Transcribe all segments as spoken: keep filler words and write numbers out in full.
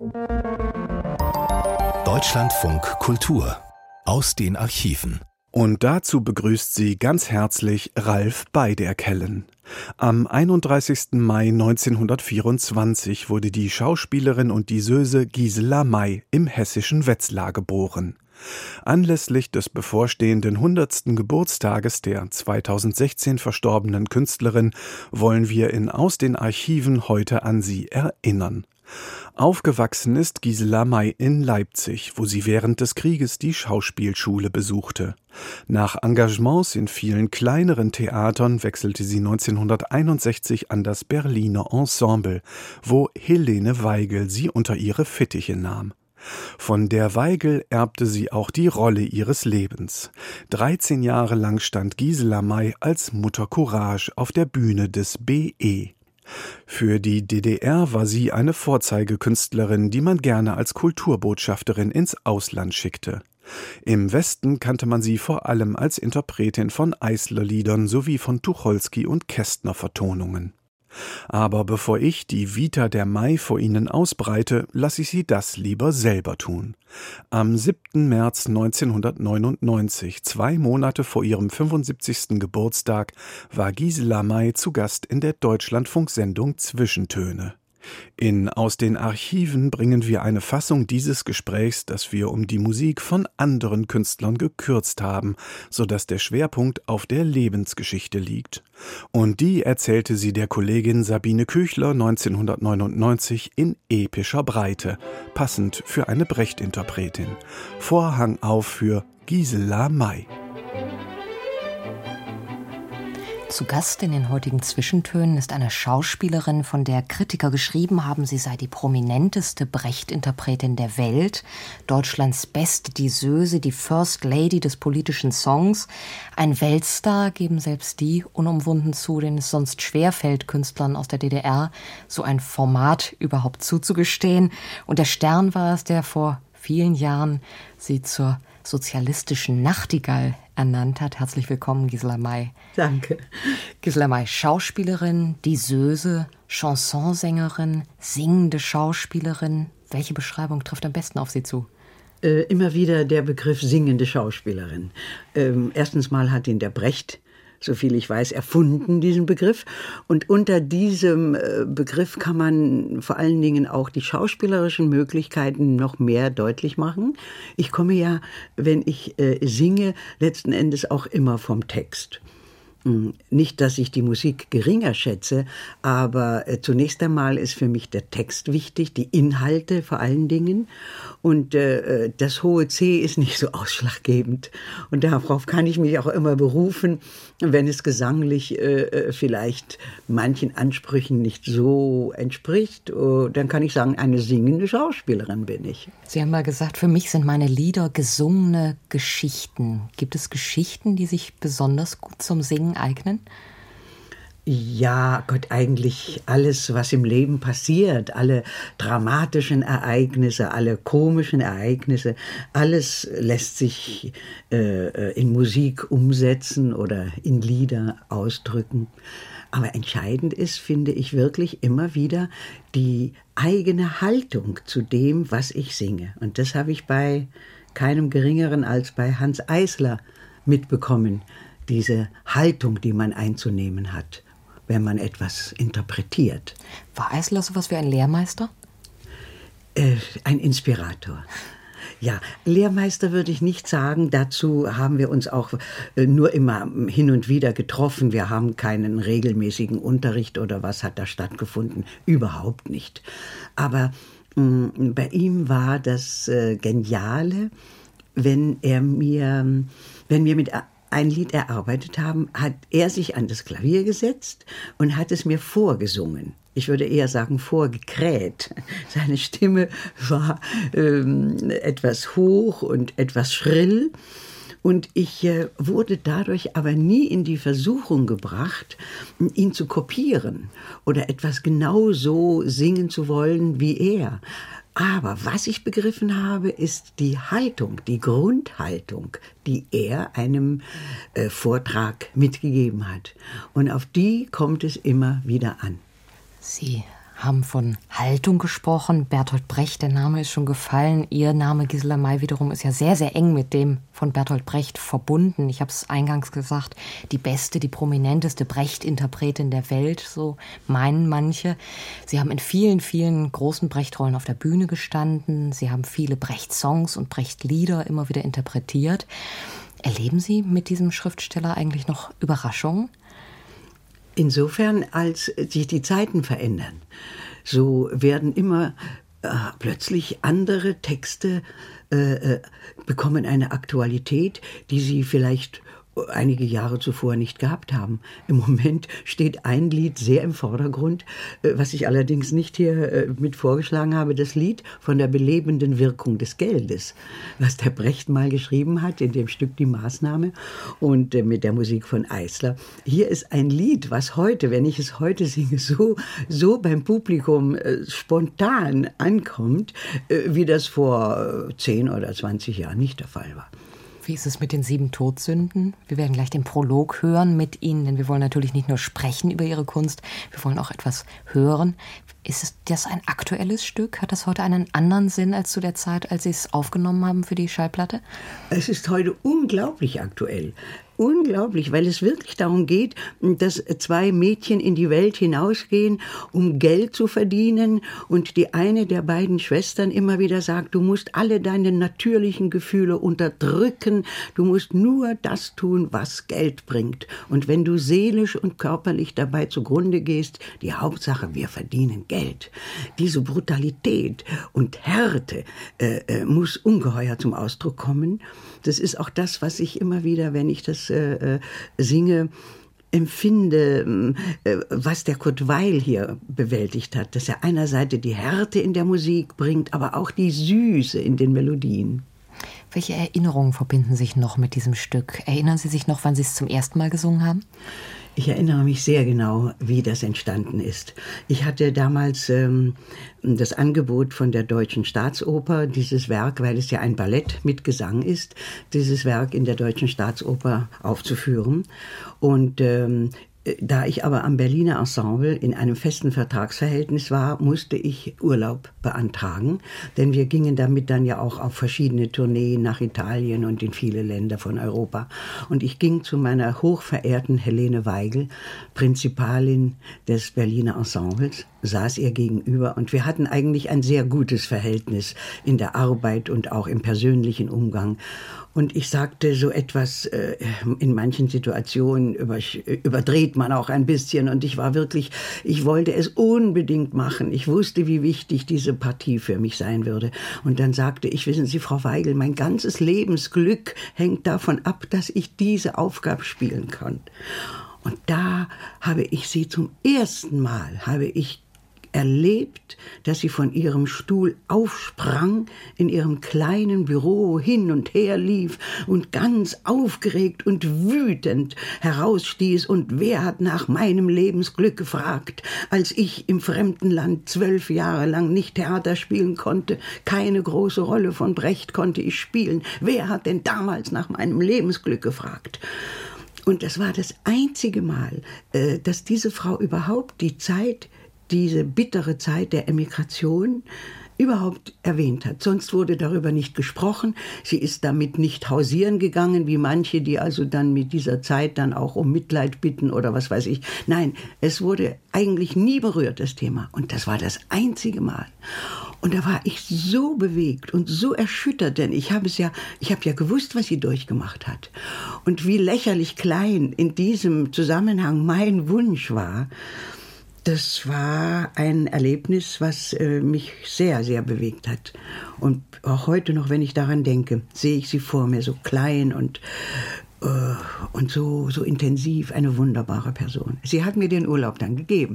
Deutschlandfunk Kultur aus den Archiven. Und dazu begrüßt sie ganz herzlich Ralf Beiderkellen. Am einunddreißigsten Mai neunzehnhundertvierundzwanzig wurde die Schauspielerin und Diseuse Gisela May im hessischen Wetzlar geboren. Anlässlich des bevorstehenden hundertsten Geburtstages der zweitausendsechzehn verstorbenen Künstlerin wollen wir in Aus den Archiven heute an sie erinnern. Aufgewachsen ist Gisela May in Leipzig, wo sie während des Krieges die Schauspielschule besuchte. Nach Engagements in vielen kleineren Theatern wechselte sie neunzehnhunderteinundsechzig an das Berliner Ensemble, wo Helene Weigel sie unter ihre Fittiche nahm. Von der Weigel erbte sie auch die Rolle ihres Lebens. dreizehn Jahre lang stand Gisela May als Mutter Courage auf der Bühne des B E. Für die D D R war sie eine Vorzeigekünstlerin, die man gerne als Kulturbotschafterin ins Ausland schickte. Im Westen kannte man sie vor allem als Interpretin von Eisler-Liedern sowie von Tucholsky- und Kästner-Vertonungen. Aber bevor ich die Vita der May vor Ihnen ausbreite, lasse ich Sie das lieber selber tun. Am siebten März neunzehnhundertneunundneunzig, zwei Monate vor ihrem fünfundsiebzigsten Geburtstag, war Gisela May zu Gast in der Deutschlandfunksendung Zwischentöne. In Aus den Archiven bringen wir eine Fassung dieses Gesprächs, das wir um die Musik von anderen Künstlern gekürzt haben, sodass der Schwerpunkt auf der Lebensgeschichte liegt. Und die erzählte sie der Kollegin Sabine Küchler neunzehnhundertneunundneunzig in epischer Breite, passend für eine Brecht-Interpretin. Vorhang auf für Gisela May. Zu Gast in den heutigen Zwischentönen ist eine Schauspielerin, von der Kritiker geschrieben haben, sie sei die prominenteste Brecht-Interpretin der Welt, Deutschlands beste Diseuse, die First Lady des politischen Songs. Ein Weltstar, geben selbst die unumwunden zu, denen es sonst schwerfällt, Künstlern aus der D D R so ein Format überhaupt zuzugestehen. Und der Stern war es, der vor vielen Jahren sie zur sozialistischen Nachtigall ernannt hat. Herzlich willkommen, Gisela May. Danke. Gisela May, Schauspielerin, Diseuse, Chansonsängerin, singende Schauspielerin. Welche Beschreibung trifft am besten auf Sie zu? Äh, immer wieder der Begriff singende Schauspielerin. Ähm, erstens mal hat ihn der Brecht, soviel ich weiß, erfunden, diesen Begriff. Und unter diesem Begriff kann man vor allen Dingen auch die schauspielerischen Möglichkeiten noch mehr deutlich machen. Ich komme ja, wenn ich äh, singe, letzten Endes auch immer vom Text. Nicht, dass ich die Musik geringer schätze, aber äh, zunächst einmal ist für mich der Text wichtig, die Inhalte vor allen Dingen. Und äh, das hohe C ist nicht so ausschlaggebend. Und darauf kann ich mich auch immer berufen, wenn es gesanglich äh, vielleicht manchen Ansprüchen nicht so entspricht. Oh, dann kann ich sagen, eine singende Schauspielerin bin ich. Sie haben mal gesagt, für mich sind meine Lieder gesungene Geschichten. Gibt es Geschichten, die sich besonders gut zum Singen eignen? Ja, Gott, eigentlich alles, was im Leben passiert, alle dramatischen Ereignisse, alle komischen Ereignisse, alles lässt sich äh, in Musik umsetzen oder in Lieder ausdrücken. Aber entscheidend ist, finde ich wirklich immer wieder die eigene Haltung zu dem, was ich singe. Und das habe ich bei keinem Geringeren als bei Hanns Eisler mitbekommen. Diese Haltung, die man einzunehmen hat, wenn man etwas interpretiert. War Eisler sowas wie ein Lehrmeister? Äh, ein Inspirator. Ja, Lehrmeister würde ich nicht sagen. Dazu haben wir uns auch äh, nur immer hin und wieder getroffen. Wir haben keinen regelmäßigen Unterricht oder was hat da stattgefunden. Überhaupt nicht. Aber mh, bei ihm war das äh, Geniale, wenn er mir, wenn wir mit ein Lied erarbeitet haben, hat er sich an das Klavier gesetzt und hat es mir vorgesungen. Ich würde eher sagen vorgekräht. Seine Stimme war ähm, etwas hoch und etwas schrill. Und ich äh, wurde dadurch aber nie in die Versuchung gebracht, ihn zu kopieren oder etwas genau so singen zu wollen wie er. Aber was ich begriffen habe, ist die Haltung, die Grundhaltung, die er einem äh, Vortrag mitgegeben hat. Und auf die kommt es immer wieder an. Sie haben von Haltung gesprochen. Bertolt Brecht, der Name ist schon gefallen. Ihr Name Gisela May wiederum ist ja sehr, sehr eng mit dem von Bertolt Brecht verbunden. Ich habe es eingangs gesagt, die beste, die prominenteste Brecht-Interpretin der Welt, so meinen manche. Sie haben in vielen, vielen großen Brecht-Rollen auf der Bühne gestanden. Sie haben viele Brecht-Songs und Brecht-Lieder immer wieder interpretiert. Erleben Sie mit diesem Schriftsteller eigentlich noch Überraschungen? Insofern, als sich die Zeiten verändern, so werden immer äh, plötzlich andere Texte äh, bekommen eine Aktualität, die sie vielleicht einige Jahre zuvor nicht gehabt haben. Im Moment steht ein Lied sehr im Vordergrund, was ich allerdings nicht hier mit vorgeschlagen habe, das Lied von der belebenden Wirkung des Geldes, was der Brecht mal geschrieben hat, in dem Stück Die Maßnahme und mit der Musik von Eisler. Hier ist ein Lied, was heute, wenn ich es heute singe, so, so beim Publikum spontan ankommt, wie das vor zehn oder zwanzig Jahren nicht der Fall war. Wie ist es mit den sieben Todsünden? Wir werden gleich den Prolog hören mit Ihnen, denn wir wollen natürlich nicht nur sprechen über Ihre Kunst, wir wollen auch etwas hören. Ist das ein aktuelles Stück? Hat das heute einen anderen Sinn als zu der Zeit, als Sie es aufgenommen haben für die Schallplatte? Es ist heute unglaublich aktuell. Unglaublich, weil es wirklich darum geht, dass zwei Mädchen in die Welt hinausgehen, um Geld zu verdienen, und die eine der beiden Schwestern immer wieder sagt, du musst alle deine natürlichen Gefühle unterdrücken, du musst nur das tun, was Geld bringt. Und wenn du seelisch und körperlich dabei zugrunde gehst, die Hauptsache, wir verdienen Geld. Diese Brutalität und Härte äh, äh, muss ungeheuer zum Ausdruck kommen. Das ist auch das, was ich immer wieder, wenn ich das äh, singe, empfinde, äh, was der Kurt Weill hier bewältigt hat. Dass er einerseits die Härte in der Musik bringt, aber auch die Süße in den Melodien. Welche Erinnerungen verbinden sich noch mit diesem Stück? Erinnern Sie sich noch, wann Sie es zum ersten Mal gesungen haben? Ich erinnere mich sehr genau, wie das entstanden ist. Ich hatte damals ähm, das Angebot von der Deutschen Staatsoper, dieses Werk, weil es ja ein Ballett mit Gesang ist, dieses Werk in der Deutschen Staatsoper aufzuführen. Und ähm, da ich aber am Berliner Ensemble in einem festen Vertragsverhältnis war, musste ich Urlaub beantragen, denn wir gingen damit dann ja auch auf verschiedene Tourneen nach Italien und in viele Länder von Europa. Und ich ging zu meiner hochverehrten Helene Weigel, Prinzipalin des Berliner Ensembles, saß ihr gegenüber, und wir hatten eigentlich ein sehr gutes Verhältnis in der Arbeit und auch im persönlichen Umgang. Und ich sagte so etwas, äh, in manchen Situationen über, überdreht man auch ein bisschen, und ich war wirklich, ich wollte es unbedingt machen. Ich wusste, wie wichtig diese Partie für mich sein würde. Und dann sagte ich, wissen Sie, Frau Weigel, mein ganzes Lebensglück hängt davon ab, dass ich diese Aufgabe spielen kann. Und da habe ich sie zum ersten Mal, habe ich erlebt, dass sie von ihrem Stuhl aufsprang, in ihrem kleinen Büro hin und her lief und ganz aufgeregt und wütend herausstieß: Und wer hat nach meinem Lebensglück gefragt, als ich im fremden Land zwölf Jahre lang nicht Theater spielen konnte, keine große Rolle von Brecht konnte ich spielen, wer hat denn damals nach meinem Lebensglück gefragt? Und das war das einzige Mal, dass diese Frau überhaupt die Zeit, diese bittere Zeit der Emigration überhaupt erwähnt hat. Sonst wurde darüber nicht gesprochen. Sie ist damit nicht hausieren gegangen, wie manche, die also dann mit dieser Zeit dann auch um Mitleid bitten oder was weiß ich. Nein, es wurde eigentlich nie berührt, das Thema. Und das war das einzige Mal. Und da war ich so bewegt und so erschüttert, denn ich habe es ja, ich habe ja gewusst, was sie durchgemacht hat. Und wie lächerlich klein in diesem Zusammenhang mein Wunsch war. Das war ein Erlebnis, was äh, mich sehr, sehr bewegt hat. Und auch heute noch, wenn ich daran denke, sehe ich sie vor mir, so klein und, äh, und so, so intensiv, eine wunderbare Person. Sie hat mir den Urlaub dann gegeben.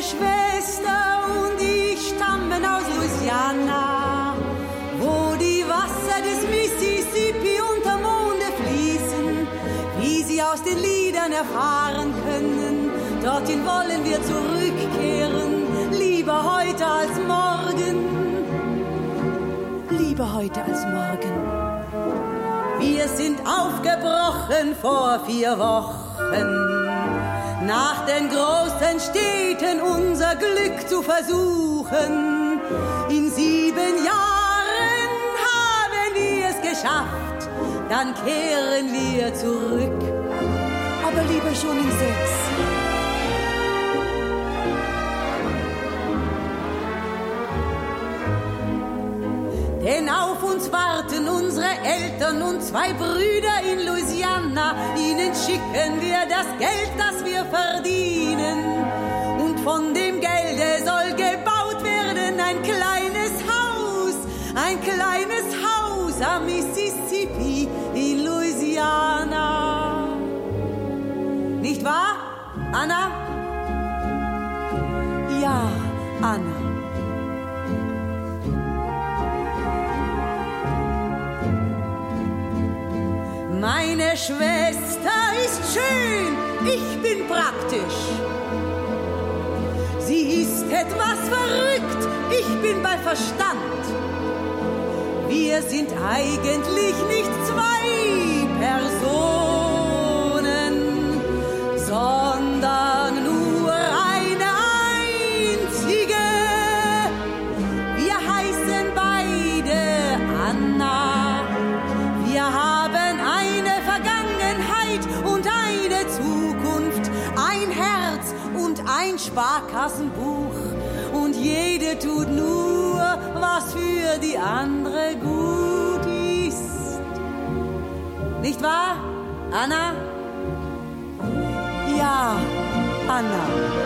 Schwester und ich stammen aus Louisiana, wo die Wasser des Mississippi unter Monde fließen, wie sie aus den Liedern erfahren können. Dorthin wollen wir zurückkehren, lieber heute als morgen, lieber heute als morgen. Wir sind aufgebrochen vor vier Wochen, nach den großen Städten unser Glück zu versuchen. In sieben Jahren haben wir es geschafft, dann kehren wir zurück, aber lieber schon in sechs. Denn auf uns warten unsere Eltern und zwei Brüder in Louisiana. Ihnen schicken wir das Geld, das wir verdienen. Und von dem Gelde soll gebaut werden ein kleines Haus, ein kleines Haus am Mississippi in Louisiana. Nicht wahr, Anna? Ja, Anna. Meine Schwester ist schön, ich bin praktisch. Sie ist etwas verrückt, ich bin bei Verstand. Wir sind eigentlich nicht zwei Personen, sondern nur eine einzige. Wir heißen beide Anna. Wir haben eine Vergangenheit und eine Zukunft, ein Herz und ein Sparkassenbuch. Und jede tut nur, was für die andere gut ist. Nicht wahr, Anna? Ja, Anna.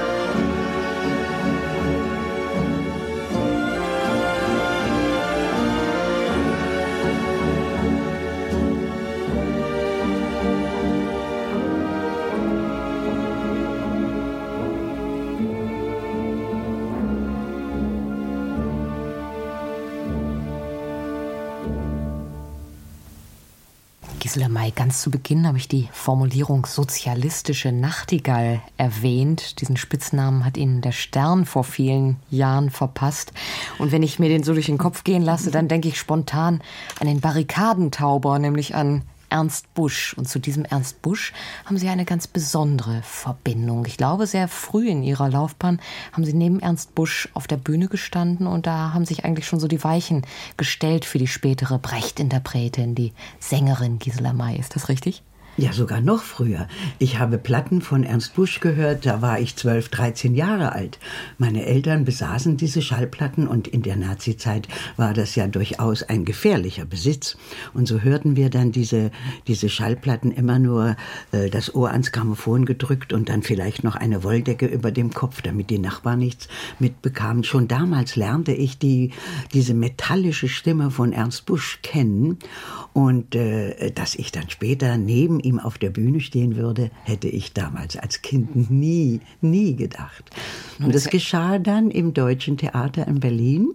Gisela May, ganz zu Beginn habe ich die Formulierung sozialistische Nachtigall erwähnt. Diesen Spitznamen hat Ihnen der Stern vor vielen Jahren verpasst. Und wenn ich mir den so durch den Kopf gehen lasse, dann denke ich spontan an den Barrikadentauber, nämlich an Ernst Busch. Und zu diesem Ernst Busch haben Sie eine ganz besondere Verbindung. Ich glaube, sehr früh in Ihrer Laufbahn haben Sie neben Ernst Busch auf der Bühne gestanden und da haben sich eigentlich schon so die Weichen gestellt für die spätere Brecht-Interpretin, die Sängerin Gisela May. Ist das richtig? Ja, sogar noch früher. Ich habe Platten von Ernst Busch gehört, da war ich zwölf, dreizehn Jahre alt. Meine Eltern besaßen diese Schallplatten und in der Nazizeit war das ja durchaus ein gefährlicher Besitz. Und so hörten wir dann diese, diese Schallplatten immer nur äh, das Ohr ans Grammophon gedrückt und dann vielleicht noch eine Wolldecke über dem Kopf, damit die Nachbarn nichts mitbekamen. Schon damals lernte ich die, diese metallische Stimme von Ernst Busch kennen und äh, dass ich dann später neben ihm auf der Bühne stehen würde, hätte ich damals als Kind nie, nie gedacht. Und das geschah dann im Deutschen Theater in Berlin,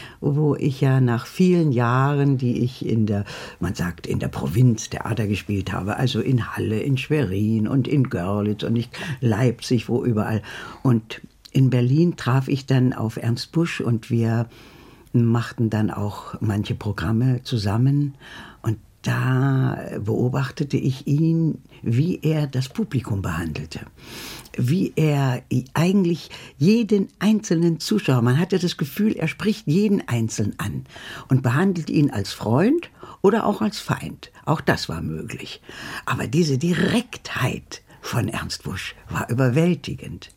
wo ich ja nach vielen Jahren, die ich in der, man sagt, in der Provinz Theater gespielt habe, also in Halle, in Schwerin und in Görlitz und in Leipzig, wo überall. Und in Berlin traf ich dann auf Ernst Busch und wir machten dann auch manche Programme zusammen. Und da beobachtete ich ihn, wie er das Publikum behandelte. Wie er eigentlich jeden einzelnen Zuschauer, man hatte das Gefühl, er spricht jeden Einzelnen an und behandelt ihn als Freund oder auch als Feind. Auch das war möglich. Aber diese Direktheit von Ernst Busch war überwältigend.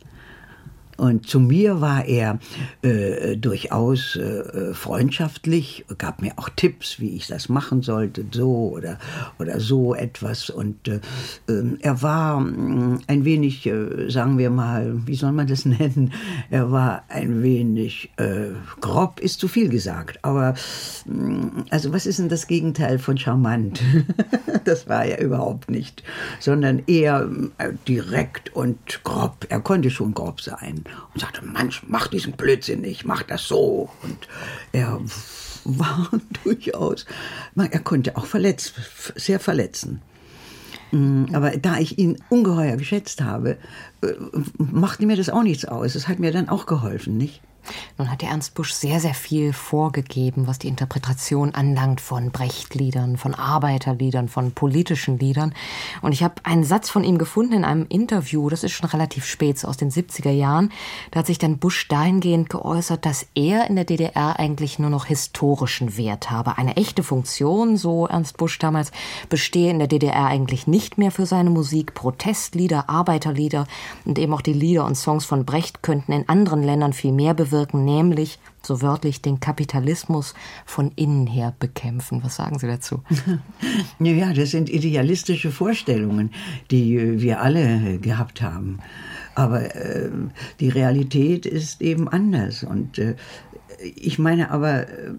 Und zu mir war er äh, durchaus äh, freundschaftlich, gab mir auch Tipps, wie ich das machen sollte, so oder, oder so etwas. Und äh, er war äh, ein wenig, äh, sagen wir mal, wie soll man das nennen? Er war ein wenig äh, grob, ist zu viel gesagt. Aber äh, also was ist denn das Gegenteil von charmant? Das war er überhaupt nicht, sondern eher äh, direkt und grob. Er konnte schon grob sein. und sagte, Mensch, mach diesen Blödsinn nicht, mach das so. Und er war durchaus, er konnte auch verletzt, sehr verletzen. Aber da ich ihn ungeheuer geschätzt habe, machte mir das auch nichts aus. Es hat mir dann auch geholfen, nicht? Nun hat der Ernst Busch sehr, sehr viel vorgegeben, was die Interpretation anlangt von Brecht-Liedern, von Arbeiterliedern, von politischen Liedern. Und ich habe einen Satz von ihm gefunden in einem Interview, das ist schon relativ spät, so aus den siebziger Jahren. Da hat sich dann Busch dahingehend geäußert, dass er in der D D R eigentlich nur noch historischen Wert habe. Eine echte Funktion, so Ernst Busch damals, bestehe in der D D R eigentlich nicht mehr für seine Musik. Protestlieder, Arbeiterlieder und eben auch die Lieder und Songs von Brecht könnten in anderen Ländern viel mehr bewirken. Nämlich, so wörtlich, den Kapitalismus von innen her bekämpfen. Was sagen Sie dazu? Ja, das sind idealistische Vorstellungen, die wir alle gehabt haben. Aber äh, die Realität ist eben anders. Und äh, ich meine aber, äh,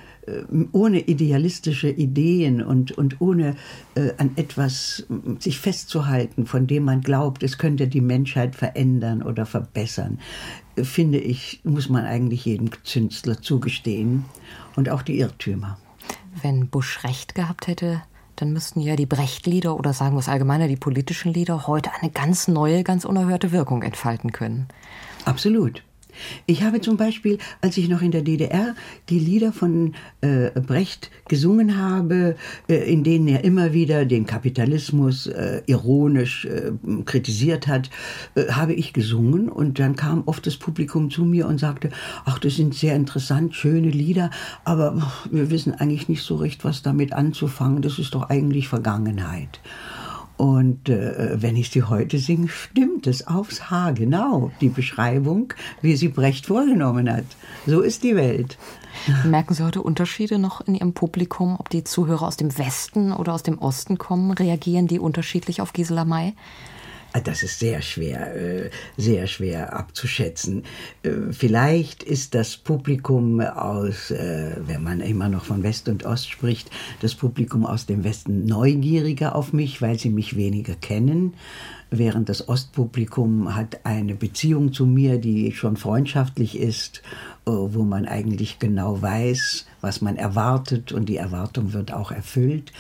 ohne idealistische Ideen und, und ohne äh, an etwas sich festzuhalten, von dem man glaubt, es könnte die Menschheit verändern oder verbessern, äh, finde ich, muss man eigentlich jedem Künstler zugestehen und auch die Irrtümer. Wenn Busch recht gehabt hätte, dann müssten ja die Brecht-Lieder oder sagen wir es allgemeiner, die politischen Lieder heute eine ganz neue, ganz unerhörte Wirkung entfalten können. Absolut. Ich habe zum Beispiel, als ich noch in der D D R die Lieder von äh, Brecht gesungen habe, äh, in denen er immer wieder den Kapitalismus äh, ironisch äh, kritisiert hat, äh, habe ich gesungen und dann kam oft das Publikum zu mir und sagte, ach, das sind sehr interessant, schöne Lieder, aber wir wissen eigentlich nicht so recht, was damit anzufangen, das ist doch eigentlich Vergangenheit. Und äh, wenn ich sie heute singe, stimmt es aufs Haar genau, die Beschreibung, wie sie Brecht vorgenommen hat. So ist die Welt. Merken Sie heute Unterschiede noch in Ihrem Publikum, ob die Zuhörer aus dem Westen oder aus dem Osten kommen? Reagieren die unterschiedlich auf Gisela May? Das ist sehr schwer, sehr schwer abzuschätzen. Vielleicht ist das Publikum aus, wenn man immer noch von West und Ost spricht, das Publikum aus dem Westen neugieriger auf mich, weil sie mich weniger kennen. Während das Ostpublikum hat eine Beziehung zu mir, die schon freundschaftlich ist, wo man eigentlich genau weiß, was man erwartet und die Erwartung wird auch erfüllt.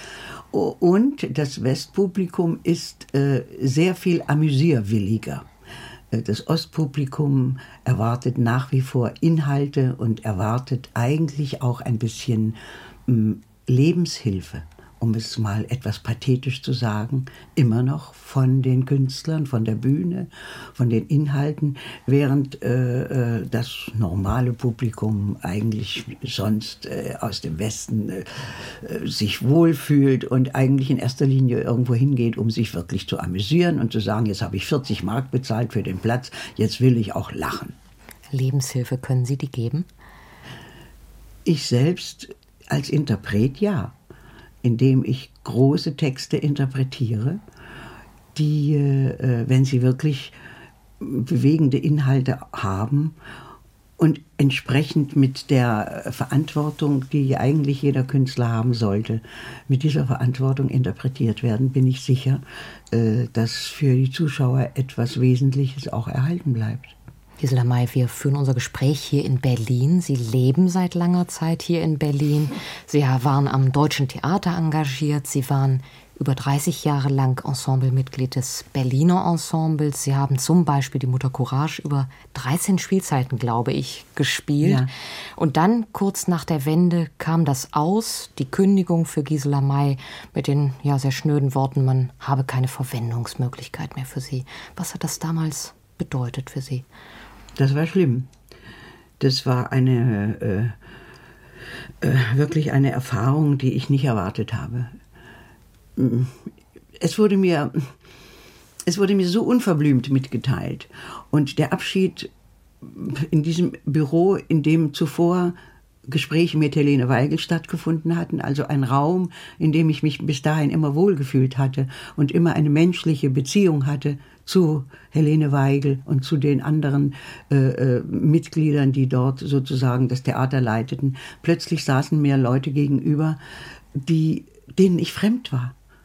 Und das Westpublikum ist äh, sehr viel amüsierwilliger. Das Ostpublikum erwartet nach wie vor Inhalte und erwartet eigentlich auch ein bisschen mh, Lebenshilfe, um es mal etwas pathetisch zu sagen, immer noch von den Künstlern, von der Bühne, von den Inhalten, während äh, das normale Publikum eigentlich sonst äh, aus dem Westen äh, sich wohlfühlt und eigentlich in erster Linie irgendwo hingeht, um sich wirklich zu amüsieren und zu sagen, jetzt habe ich vierzig Mark bezahlt für den Platz, jetzt will ich auch lachen. Lebenshilfe, können Sie die geben? Ich selbst als Interpret ja. Indem ich große Texte interpretiere, die, äh, wenn sie wirklich bewegende Inhalte haben und entsprechend mit der Verantwortung, die eigentlich jeder Künstler haben sollte, mit dieser Verantwortung interpretiert werden, bin ich sicher, äh, dass für die Zuschauer etwas Wesentliches auch erhalten bleibt. Gisela May, wir führen unser Gespräch hier in Berlin. Sie leben seit langer Zeit hier in Berlin. Sie waren am Deutschen Theater engagiert. Sie waren über dreißig Jahre lang Ensemblemitglied des Berliner Ensembles. Sie haben zum Beispiel die Mutter Courage über dreizehn Spielzeiten, glaube ich, gespielt. Ja. Und dann, kurz nach der Wende, kam das Aus, die Kündigung für Gisela May mit den ja, sehr schnöden Worten, man habe keine Verwendungsmöglichkeit mehr für sie. Was hat das damals bedeutet für Sie? Das war schlimm. Das war eine äh, äh, wirklich eine Erfahrung, die ich nicht erwartet habe. Es wurde mir, es wurde mir so unverblümt mitgeteilt. Und der Abschied in diesem Büro, in dem zuvor Gespräche mit Helene Weigel stattgefunden hatten, also ein Raum, in dem ich mich bis dahin immer wohlgefühlt hatte und immer eine menschliche Beziehung hatte zu Helene Weigel und zu den anderen äh, äh, Mitgliedern, die dort sozusagen das Theater leiteten. Plötzlich saßen mir Leute gegenüber, die, denen ich fremd war.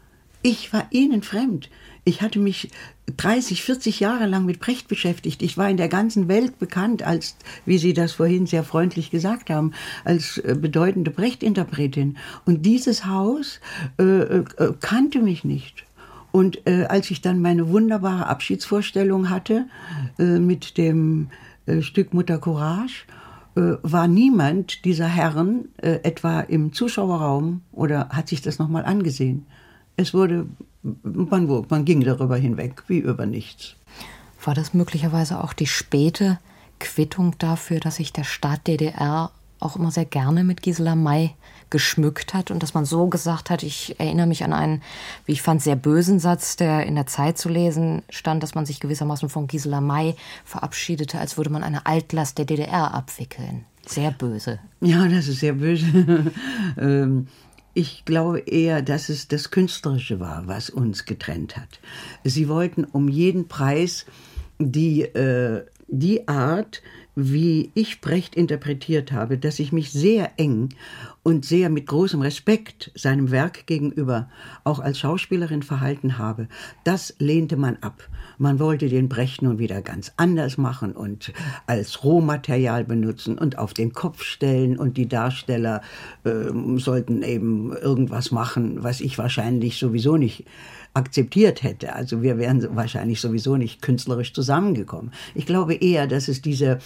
Ich war ihnen fremd. Ich hatte mich dreißig, vierzig Jahre lang mit Brecht beschäftigt. Ich war in der ganzen Welt bekannt als, wie Sie das vorhin sehr freundlich gesagt haben, als bedeutende Brecht-Interpretin. Und dieses Haus äh, äh, kannte mich nicht. Und äh, als ich dann meine wunderbare Abschiedsvorstellung hatte äh, mit dem äh, Stück Mutter Courage, äh, war niemand dieser Herren äh, etwa im Zuschauerraum oder hat sich das nochmal angesehen. Es wurde, man, man ging darüber hinweg, wie über nichts. War das möglicherweise auch die späte Quittung dafür, dass sich der Staat D D R auch immer sehr gerne mit Gisela May geschmückt hat und dass man so gesagt hat, ich erinnere mich an einen, wie ich fand, sehr bösen Satz, der in der Zeit zu lesen stand, dass man sich gewissermaßen von Gisela May verabschiedete, als würde man eine Altlast der D D R abwickeln. Sehr böse. Ja, das ist sehr böse. ähm Ich glaube eher, dass es das Künstlerische war, was uns getrennt hat. Sie wollten um jeden Preis die, äh, die Art, wie ich Brecht interpretiert habe, dass ich mich sehr eng und sehr mit großem Respekt seinem Werk gegenüber auch als Schauspielerin verhalten habe, das lehnte man ab. Man wollte den Brecht nun wieder ganz anders machen und als Rohmaterial benutzen und auf den Kopf stellen und die Darsteller äh, sollten eben irgendwas machen, was ich wahrscheinlich sowieso nicht akzeptiert hätte. Also wir wären wahrscheinlich sowieso nicht künstlerisch zusammengekommen. Ich glaube eher, dass es diese,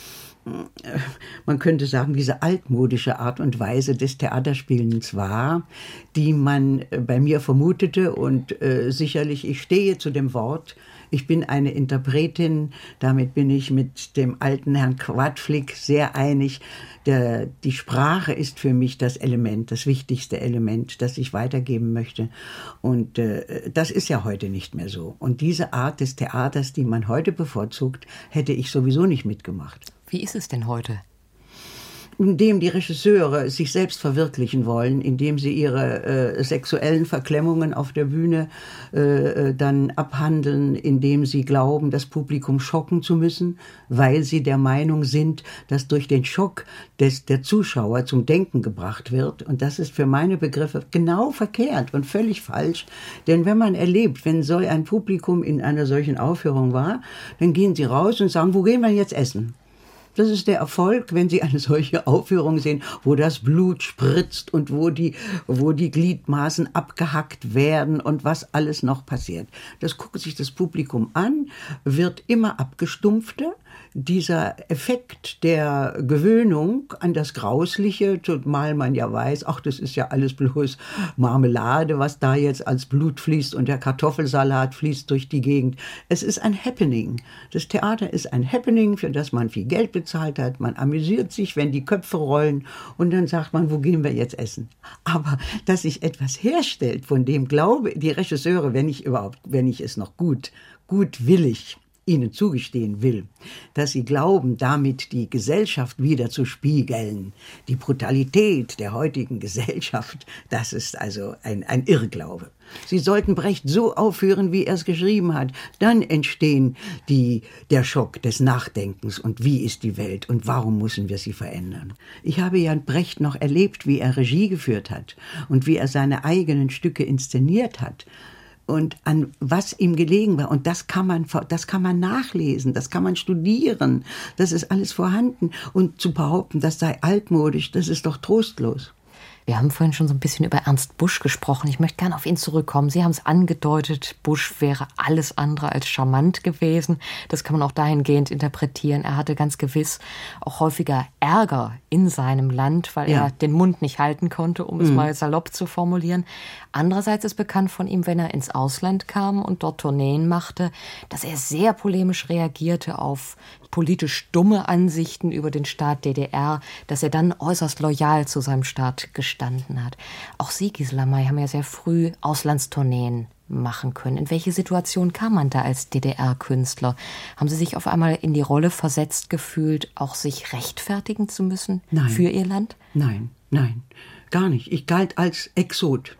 man könnte sagen, diese altmodische Art und Weise des Theaterspielens war, die man bei mir vermutete und äh, sicherlich, ich stehe zu dem Wort, ich bin eine Interpretin, damit bin ich mit dem alten Herrn Quadflick sehr einig. Der, die Sprache ist für mich das Element, das wichtigste Element, das ich weitergeben möchte. Und äh, das ist ja heute nicht mehr so. Und diese Art des Theaters, die man heute bevorzugt, hätte ich sowieso nicht mitgemacht. Wie ist es denn heute? Indem die Regisseure sich selbst verwirklichen wollen, indem sie ihre äh, sexuellen Verklemmungen auf der Bühne äh, dann abhandeln, indem sie glauben, das Publikum schocken zu müssen, weil sie der Meinung sind, dass durch den Schock des, der Zuschauer zum Denken gebracht wird. Und das ist für meine Begriffe genau verkehrt und völlig falsch. Denn wenn man erlebt, wenn so ein Publikum in einer solchen Aufführung war, dann gehen sie raus und sagen, wo gehen wir jetzt essen? Das ist der Erfolg, wenn Sie eine solche Aufführung sehen, wo das Blut spritzt und wo die, wo die Gliedmaßen abgehackt werden und was alles noch passiert. Das guckt sich das Publikum an, wird immer abgestumpfter. Dieser Effekt der Gewöhnung an das Grausliche, zumal man ja weiß, ach, das ist ja alles bloß Marmelade, was da jetzt als Blut fließt und der Kartoffelsalat fließt durch die Gegend. Es ist ein Happening. Das Theater ist ein Happening, für das man viel Geld bezahlt hat. Man amüsiert sich, wenn die Köpfe rollen und dann sagt man, wo gehen wir jetzt essen? Aber dass sich etwas herstellt, von dem glaube die Regisseure, wenn ich überhaupt, wenn ich es noch gut, gutwillig ihnen zugestehen will, dass sie glauben, damit die Gesellschaft wieder zu spiegeln, die Brutalität der heutigen Gesellschaft, das ist also ein, ein Irrglaube. Sie sollten Brecht so aufführen, wie er es geschrieben hat. Dann entstehen die, der Schock des Nachdenkens und wie ist die Welt und warum müssen wir sie verändern. Ich habe ja Brecht noch erlebt, wie er Regie geführt hat und wie er seine eigenen Stücke inszeniert hat. Und an was ihm gelegen war. Und das kann man, das kann man nachlesen, das kann man studieren, das ist alles vorhanden. Und zu behaupten, das sei altmodisch, das ist doch trostlos. Wir haben vorhin schon so ein bisschen über Ernst Busch gesprochen. Ich möchte gerne auf ihn zurückkommen. Sie haben es angedeutet, Busch wäre alles andere als charmant gewesen. Das kann man auch dahingehend interpretieren. Er hatte ganz gewiss auch häufiger Ärger in seinem Land, weil ja. er den Mund nicht halten konnte, um es mhm. mal salopp zu formulieren. Andererseits ist bekannt von ihm, wenn er ins Ausland kam und dort Tourneen machte, dass er sehr polemisch reagierte auf politisch dumme Ansichten über den Staat D D R, dass er dann äußerst loyal zu seinem Staat gestanden hat. Auch Sie, Gisela May, haben ja sehr früh Auslandstourneen machen können. In welche Situation kam man da als D D R-Künstler? Haben Sie sich auf einmal in die Rolle versetzt gefühlt, auch sich rechtfertigen zu müssen nein. für Ihr Land? Nein, nein, gar nicht. Ich galt als Exot.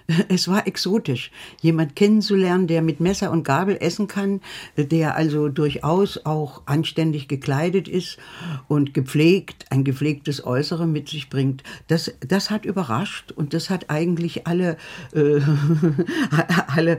Es war exotisch, jemand kennenzulernen, der mit Messer und Gabel essen kann, der also durchaus auch anständig gekleidet ist und gepflegt, ein gepflegtes Äußere mit sich bringt. Das, das hat überrascht und das hat eigentlich alle, äh, alle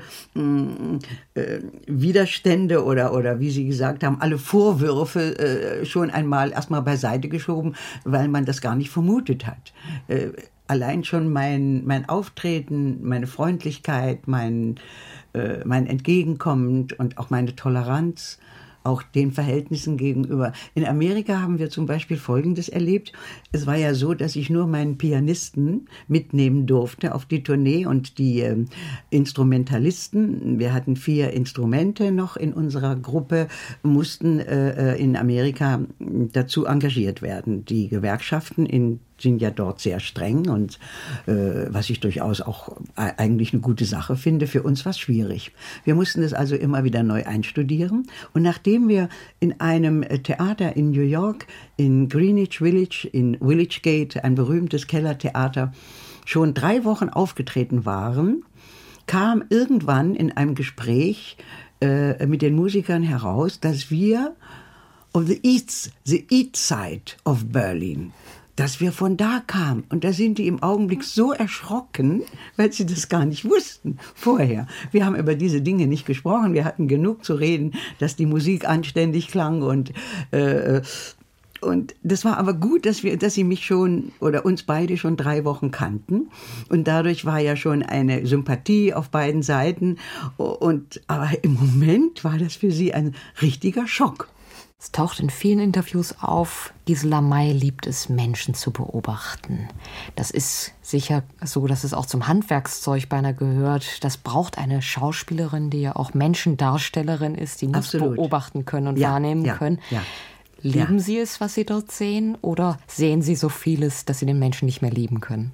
äh, Widerstände oder, oder wie Sie gesagt haben, alle Vorwürfe äh, schon einmal erstmal beiseite geschoben, weil man das gar nicht vermutet hat. Äh, Allein schon mein, mein Auftreten, meine Freundlichkeit, mein, äh, mein Entgegenkommen und auch meine Toleranz, auch den Verhältnissen gegenüber. In Amerika haben wir zum Beispiel Folgendes erlebt. Es war ja so, dass ich nur meinen Pianisten mitnehmen durfte auf die Tournee und die äh, Instrumentalisten. Wir hatten vier Instrumente noch in unserer Gruppe, mussten äh, in Amerika dazu engagiert werden. Die Gewerkschaften in sind ja dort sehr streng und äh, was ich durchaus auch eigentlich eine gute Sache finde. Für uns war es schwierig. Wir mussten es also immer wieder neu einstudieren. Und nachdem wir in einem Theater in New York, in Greenwich Village, in Village Gate, ein berühmtes Kellertheater, schon drei Wochen aufgetreten waren, kam irgendwann in einem Gespräch äh, mit den Musikern heraus, dass wir of the East, the East Side of Berlin, dass wir von da kamen. Und da sind die im Augenblick so erschrocken, weil sie das gar nicht wussten vorher. Wir haben über diese Dinge nicht gesprochen. Wir hatten genug zu reden, dass die Musik anständig klang. Und, äh, und das war aber gut, dass, wir, dass sie mich schon oder uns beide schon drei Wochen kannten. Und dadurch war ja schon eine Sympathie auf beiden Seiten. Und, aber im Moment war das für sie ein richtiger Schock. Es taucht in vielen Interviews auf, Gisela May liebt es, Menschen zu beobachten. Das ist sicher so, dass es auch zum Handwerkszeug beinahe gehört. Das braucht eine Schauspielerin, die ja auch Menschendarstellerin ist, die muss Absolut. beobachten können und ja, wahrnehmen ja, können. Ja. Lieben ja. Sie es, was Sie dort sehen, oder sehen Sie so vieles, dass Sie den Menschen nicht mehr lieben können?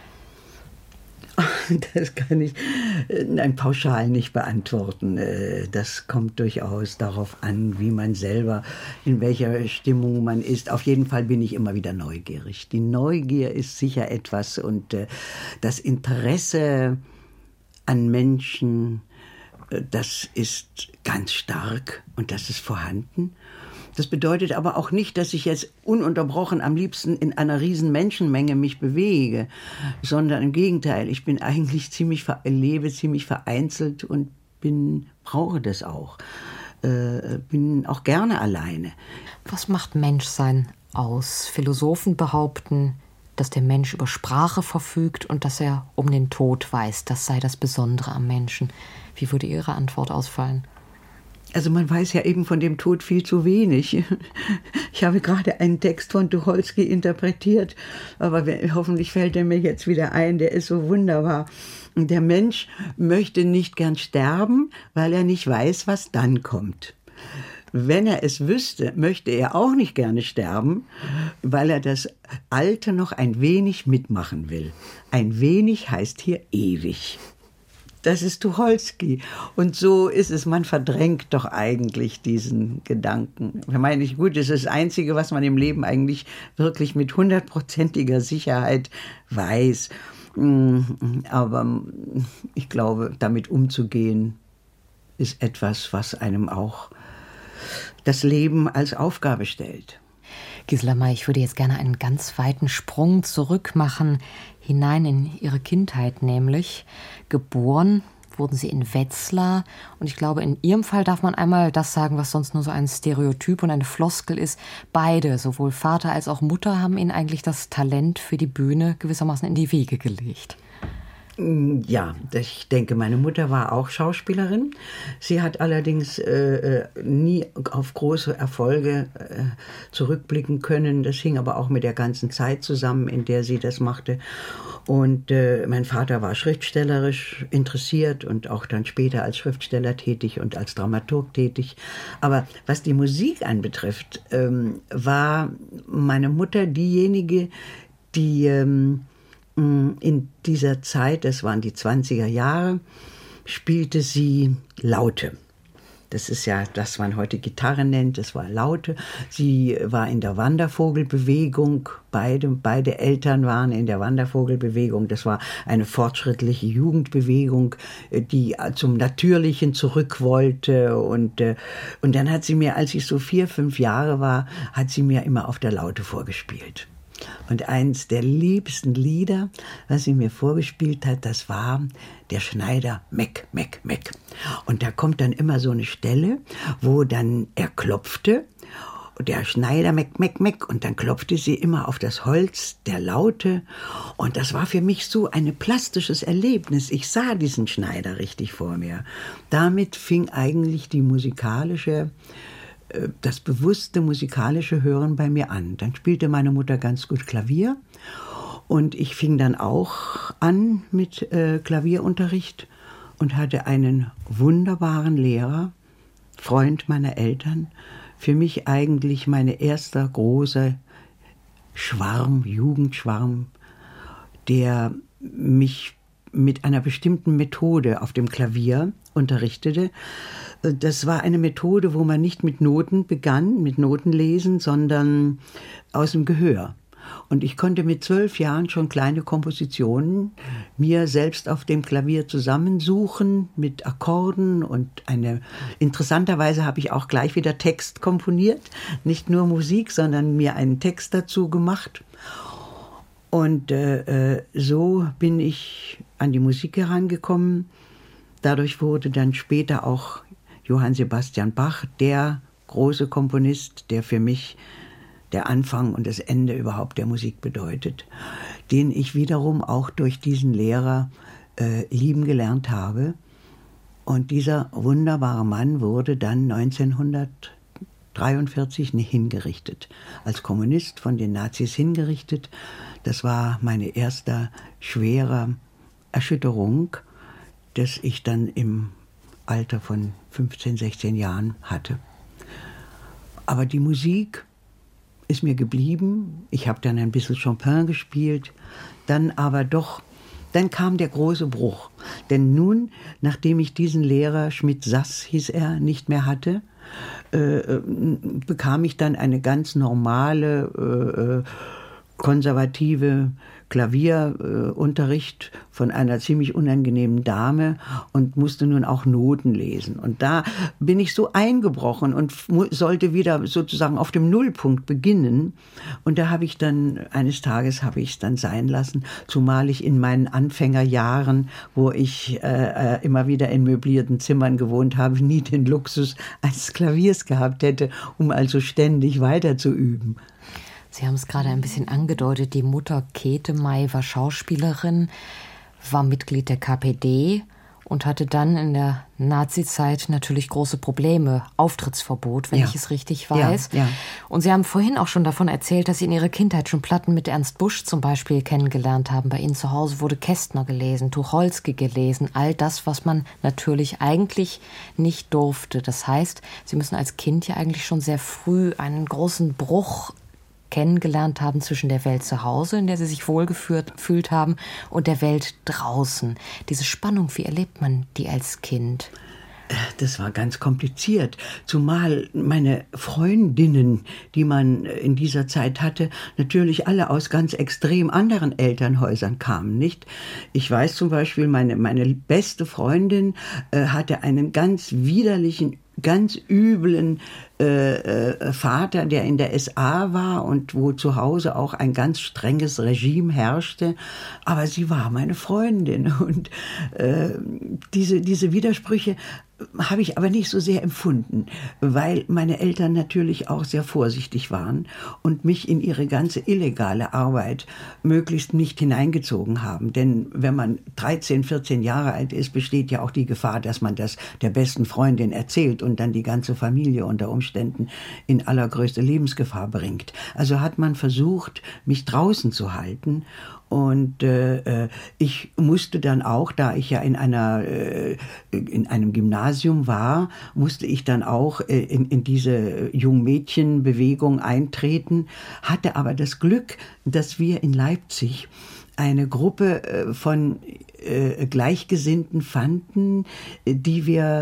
Das kann ich nein, pauschal nicht beantworten. Das kommt durchaus darauf an, wie man selber, in welcher Stimmung man ist. Auf jeden Fall bin ich immer wieder neugierig. Die Neugier ist sicher etwas und das Interesse an Menschen, das ist ganz stark und das ist vorhanden. Das bedeutet aber auch nicht, dass ich jetzt ununterbrochen am liebsten in einer riesen Menschenmenge mich bewege, sondern im Gegenteil, ich bin eigentlich ziemlich, lebe ziemlich vereinzelt und bin, brauche das auch. Äh, bin auch gerne alleine. Was macht Menschsein aus? Philosophen behaupten, dass der Mensch über Sprache verfügt und dass er um den Tod weiß. Das sei das Besondere am Menschen. Wie würde Ihre Antwort ausfallen? Also man weiß ja eben von dem Tod viel zu wenig. Ich habe gerade einen Text von Tucholsky interpretiert, aber hoffentlich fällt er mir jetzt wieder ein, der ist so wunderbar. Der Mensch möchte nicht gern sterben, weil er nicht weiß, was dann kommt. Wenn er es wüsste, möchte er auch nicht gerne sterben, weil er das Alte noch ein wenig mitmachen will. Ein wenig heißt hier ewig. Das ist Tucholsky. Und so ist es, man verdrängt doch eigentlich diesen Gedanken. Ich meine, gut, das ist das Einzige, was man im Leben eigentlich wirklich mit hundertprozentiger Sicherheit weiß. Aber ich glaube, damit umzugehen, ist etwas, was einem auch das Leben als Aufgabe stellt. Gisela May, ich würde jetzt gerne einen ganz weiten Sprung zurück machen, hinein in Ihre Kindheit nämlich. Geboren wurden Sie in Wetzlar und ich glaube, in Ihrem Fall darf man einmal das sagen, was sonst nur so ein Stereotyp und eine Floskel ist. Beide, sowohl Vater als auch Mutter, haben Ihnen eigentlich das Talent für die Bühne gewissermaßen in die Wiege gelegt. Ja, ich denke, meine Mutter war auch Schauspielerin. Sie hat allerdings äh, nie auf große Erfolge äh, zurückblicken können. Das hing aber auch mit der ganzen Zeit zusammen, in der sie das machte. Und äh, mein Vater war schriftstellerisch interessiert und auch dann später als Schriftsteller tätig und als Dramaturg tätig. Aber was die Musik anbetrifft, ähm, war meine Mutter diejenige, die ähm, in dieser Zeit, das waren die zwanziger Jahre, spielte sie Laute. Das ist ja, das man heute Gitarre nennt, das war Laute. Sie war in der Wandervogelbewegung, beide, beide Eltern waren in der Wandervogelbewegung. Das war eine fortschrittliche Jugendbewegung, die zum Natürlichen zurück wollte. Und, und dann hat sie mir, als ich so vier, fünf Jahre war, hat sie mir immer auf der Laute vorgespielt. Und eins der liebsten Lieder, was sie mir vorgespielt hat, das war der Schneider Meck, Meck, Meck. Und da kommt dann immer so eine Stelle, wo dann er klopfte, der Schneider Meck, Meck, Meck, und dann klopfte sie immer auf das Holz der Laute. Und das war für mich so ein plastisches Erlebnis. Ich sah diesen Schneider richtig vor mir. Damit fing eigentlich die musikalische das bewusste musikalische Hören bei mir an. Dann spielte meine Mutter ganz gut Klavier und ich fing dann auch an mit äh, Klavierunterricht und hatte einen wunderbaren Lehrer, Freund meiner Eltern, für mich eigentlich mein erster großer Schwarm, Jugendschwarm, der mich mit einer bestimmten Methode auf dem Klavier unterrichtete. Das war eine Methode, wo man nicht mit Noten begann, mit Notenlesen, sondern aus dem Gehör. Und ich konnte mit zwölf Jahren schon kleine Kompositionen mir selbst auf dem Klavier zusammensuchen mit Akkorden und eine, interessanterweise habe ich auch gleich wieder Text komponiert, nicht nur Musik, sondern mir einen Text dazu gemacht. Und äh, so bin ich an die Musik herangekommen. Dadurch wurde dann später auch Johann Sebastian Bach der große Komponist, der für mich der Anfang und das Ende überhaupt der Musik bedeutet, den ich wiederum auch durch diesen Lehrer äh, lieben gelernt habe. Und dieser wunderbare Mann wurde dann neunzehnhundertdreiundvierzig hingerichtet, als Kommunist von den Nazis hingerichtet. Das war meine erste schwere Erschütterung, das ich dann im Alter von fünfzehn, sechzehn Jahren hatte. Aber die Musik ist mir geblieben. Ich habe dann ein bisschen Chopin gespielt, dann aber doch, dann kam der große Bruch. Denn nun, nachdem ich diesen Lehrer, Schmidt-Sass hieß er, nicht mehr hatte, äh, bekam ich dann eine ganz normale, äh, konservative Klavierunterricht äh, von einer ziemlich unangenehmen Dame und musste nun auch Noten lesen. Und da bin ich so eingebrochen und sollte wieder sozusagen auf dem Nullpunkt beginnen. Und da habe ich dann, eines Tages habe ich es dann sein lassen, zumal ich in meinen Anfängerjahren, wo ich äh, immer wieder in möblierten Zimmern gewohnt habe, nie den Luxus eines Klaviers gehabt hätte, um also ständig weiter zu üben. Sie haben es gerade ein bisschen angedeutet, die Mutter Käthe May war Schauspielerin, war Mitglied der K P D und hatte dann in der Nazizeit natürlich große Probleme, Auftrittsverbot, wenn ja. ich es richtig weiß. Ja, ja. Und Sie haben vorhin auch schon davon erzählt, dass Sie in Ihrer Kindheit schon Platten mit Ernst Busch zum Beispiel kennengelernt haben. Bei Ihnen zu Hause wurde Kästner gelesen, Tucholsky gelesen, all das, was man natürlich eigentlich nicht durfte. Das heißt, Sie müssen als Kind ja eigentlich schon sehr früh einen großen Bruch kennengelernt haben zwischen der Welt zu Hause, in der sie sich wohlgefühlt haben, und der Welt draußen. Diese Spannung, wie erlebt man die als Kind? Das war ganz kompliziert, zumal meine Freundinnen, die man in dieser Zeit hatte, natürlich alle aus ganz extrem anderen Elternhäusern kamen, nicht? Ich weiß zum Beispiel, meine, meine beste Freundin äh, hatte einen ganz widerlichen, ganz üblen äh, äh, Vater, der in der S A war und wo zu Hause auch ein ganz strenges Regime herrschte. Aber sie war meine Freundin. Und äh, diese, diese Widersprüche habe ich aber nicht so sehr empfunden, weil meine Eltern natürlich auch sehr vorsichtig waren und mich in ihre ganze illegale Arbeit möglichst nicht hineingezogen haben. Denn wenn man dreizehn, vierzehn Jahre alt ist, besteht ja auch die Gefahr, dass man das der besten Freundin erzählt und dann die ganze Familie unter Umständen in allergrößte Lebensgefahr bringt. Also hat man versucht, mich draußen zu halten. Und äh, ich musste dann auch, da ich ja in einer äh, in einem Gymnasium war, musste ich dann auch äh, in, in diese Jungmädchenbewegung eintreten, hatte aber das Glück, dass wir in Leipzig eine Gruppe äh, von äh, Gleichgesinnten fanden, die wir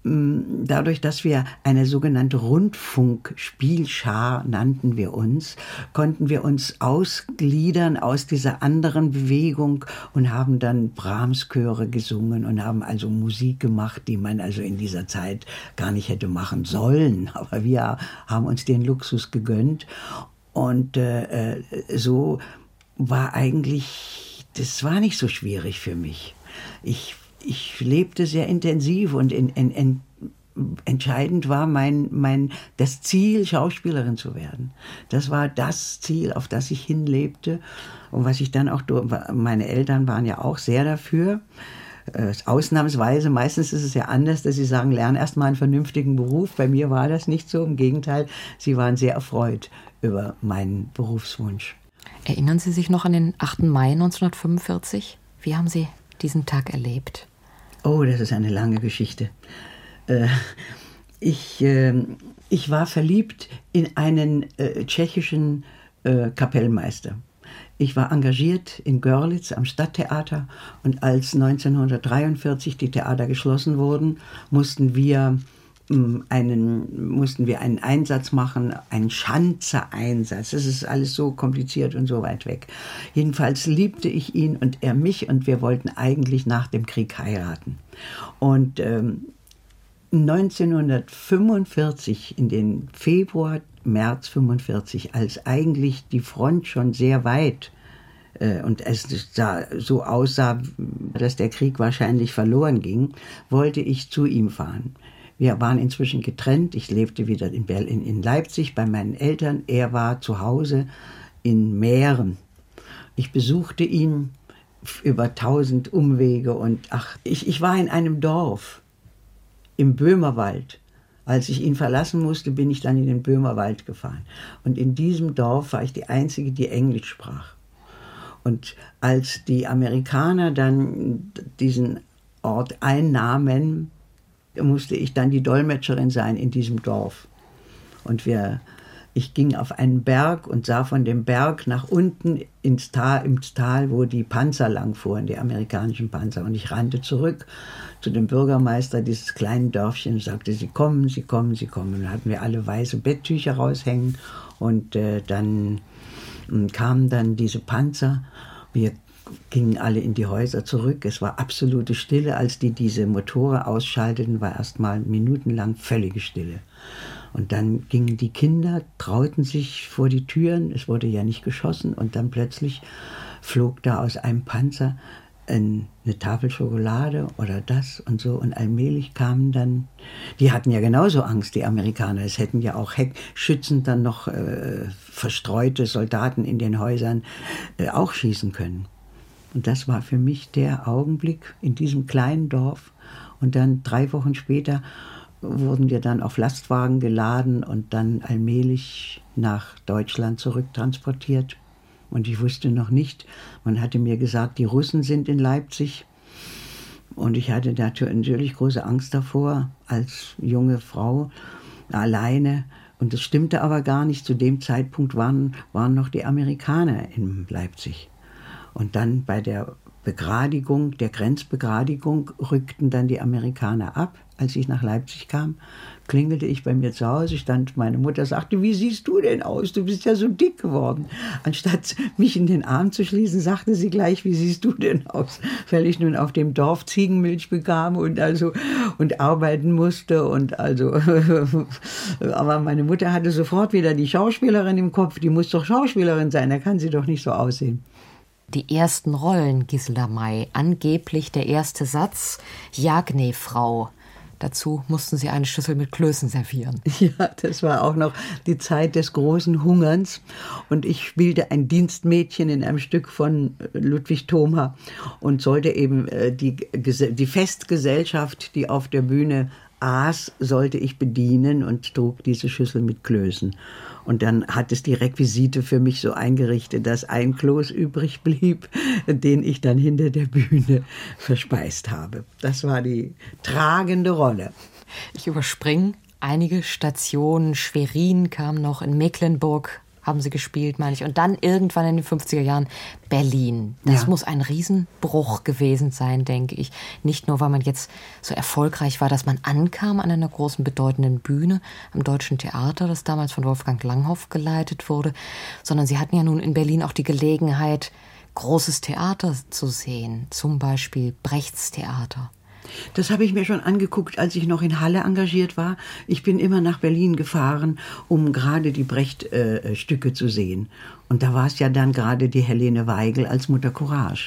dadurch, dass wir eine sogenannte Rundfunkspielschar nannten wir uns, konnten wir uns ausgliedern aus dieser anderen Bewegung und haben dann Brahms-Chöre gesungen und haben also Musik gemacht, die man also in dieser Zeit gar nicht hätte machen sollen. Aber wir haben uns den Luxus gegönnt. Und äh, so war eigentlich, das war nicht so schwierig für mich. Ich Ich lebte sehr intensiv und in, in, in, entscheidend war mein, mein, das Ziel, Schauspielerin zu werden. Das war das Ziel, auf das ich hinlebte und was ich dann auch, meine Eltern waren ja auch sehr dafür, äh, ausnahmsweise, meistens ist es ja anders, dass sie sagen, lern erst mal einen vernünftigen Beruf. Bei mir war das nicht so, im Gegenteil, sie waren sehr erfreut über meinen Berufswunsch. Erinnern Sie sich noch an den achten Mai neunzehnhundertfünfundvierzig? Wie haben Sie diesen Tag erlebt? Oh, das ist eine lange Geschichte. Äh, ich, äh, ich war verliebt in einen äh, tschechischen äh, Kapellmeister. Ich war engagiert in Görlitz am Stadttheater und als neunzehnhundertdreiundvierzig die Theater geschlossen wurden, mussten wir einen, mussten wir einen Einsatz machen, einen Schanzer-Einsatz. Das ist alles so kompliziert und so weit weg. Jedenfalls liebte ich ihn und er mich und wir wollten eigentlich nach dem Krieg heiraten. Und ähm, neunzehnhundertfünfundvierzig, in den Februar, März fünfundvierzig, als eigentlich die Front schon sehr weit äh, und es sah, so aussah, dass der Krieg wahrscheinlich verloren ging, wollte ich zu ihm fahren. Wir waren inzwischen getrennt. Ich lebte wieder in, Berlin, in Leipzig bei meinen Eltern. Er war zu Hause in Mähren. Ich besuchte ihn über tausend Umwege und ach, ich, ich war in einem Dorf im Böhmerwald. Als ich ihn verlassen musste, bin ich dann in den Böhmerwald gefahren. Und in diesem Dorf war ich die Einzige, die Englisch sprach. Und als die Amerikaner dann diesen Ort einnahmen, musste ich dann die Dolmetscherin sein in diesem Dorf. Und wir, ich ging auf einen Berg und sah von dem Berg nach unten ins Tal, ins Tal, wo die Panzer langfuhren, die amerikanischen Panzer. Und ich rannte zurück zu dem Bürgermeister dieses kleinen Dörfchen und sagte, Sie kommen, Sie kommen, Sie kommen. Und dann hatten wir alle weiße Betttücher raushängen und äh, dann äh, kamen dann diese Panzer. Wir gingen alle in die Häuser zurück. Es war absolute Stille. Als die diese Motoren ausschalteten, war erst mal minutenlang völlige Stille. Und dann gingen die Kinder, trauten sich vor die Türen. Es wurde ja nicht geschossen. Und dann plötzlich flog da aus einem Panzer eine Tafel Schokolade oder das und so. Und allmählich kamen dann, die hatten ja genauso Angst, die Amerikaner. Es hätten ja auch Heckschützen dann noch äh, verstreute Soldaten in den Häusern äh, auch schießen können. Und das war für mich der Augenblick in diesem kleinen Dorf. Und dann drei Wochen später wurden wir dann auf Lastwagen geladen und dann allmählich nach Deutschland zurücktransportiert. Und ich wusste noch nicht, man hatte mir gesagt, die Russen sind in Leipzig. Und ich hatte natürlich große Angst davor, als junge Frau alleine. Und das stimmte aber gar nicht. Zu dem Zeitpunkt waren, waren noch die Amerikaner in Leipzig. Und dann bei der Begradigung, der Grenzbegradigung, rückten dann die Amerikaner ab. Als ich nach Leipzig kam, klingelte ich bei mir zu Hause, stand meine Mutter, sagte, wie siehst du denn aus? Du bist ja so dick geworden. Anstatt mich in den Arm zu schließen, sagte sie gleich, wie siehst du denn aus? Weil ich nun auf dem Dorf Ziegenmilch bekam und also und arbeiten musste und also aber meine Mutter hatte sofort wieder die Schauspielerin im Kopf, die muss doch Schauspielerin sein, da kann sie doch nicht so aussehen. Die ersten Rollen, Gisela May, angeblich der erste Satz, Jagdfrau. Dazu mussten sie eine Schüssel mit Klößen servieren. Ja, das war auch noch die Zeit des großen Hungerns. Und ich spielte ein Dienstmädchen in einem Stück von Ludwig Thoma und sollte eben die, die Festgesellschaft, die auf der Bühne aß, sollte ich bedienen und trug diese Schüssel mit Klößen. Und dann hat es die Requisite für mich so eingerichtet, dass ein Kloß übrig blieb, den ich dann hinter der Bühne verspeist habe. Das war die tragende Rolle. Ich überspringe einige Stationen. Schwerin kam noch, in Mecklenburg haben Sie gespielt, meine ich. Und dann irgendwann in den fünfziger Jahren Berlin. Das ja. muss ein Riesenbruch gewesen sein, denke ich. Nicht nur, weil man jetzt so erfolgreich war, dass man ankam an einer großen, bedeutenden Bühne am Deutschen Theater, das damals von Wolfgang Langhoff geleitet wurde, sondern Sie hatten ja nun in Berlin auch die Gelegenheit, großes Theater zu sehen. Zum Beispiel Brechts Theater. Das habe ich mir schon angeguckt, als ich noch in Halle engagiert war. Ich bin immer nach Berlin gefahren, um gerade die Brecht-Stücke äh, zu sehen. Und da war es ja dann gerade die Helene Weigel als Mutter Courage.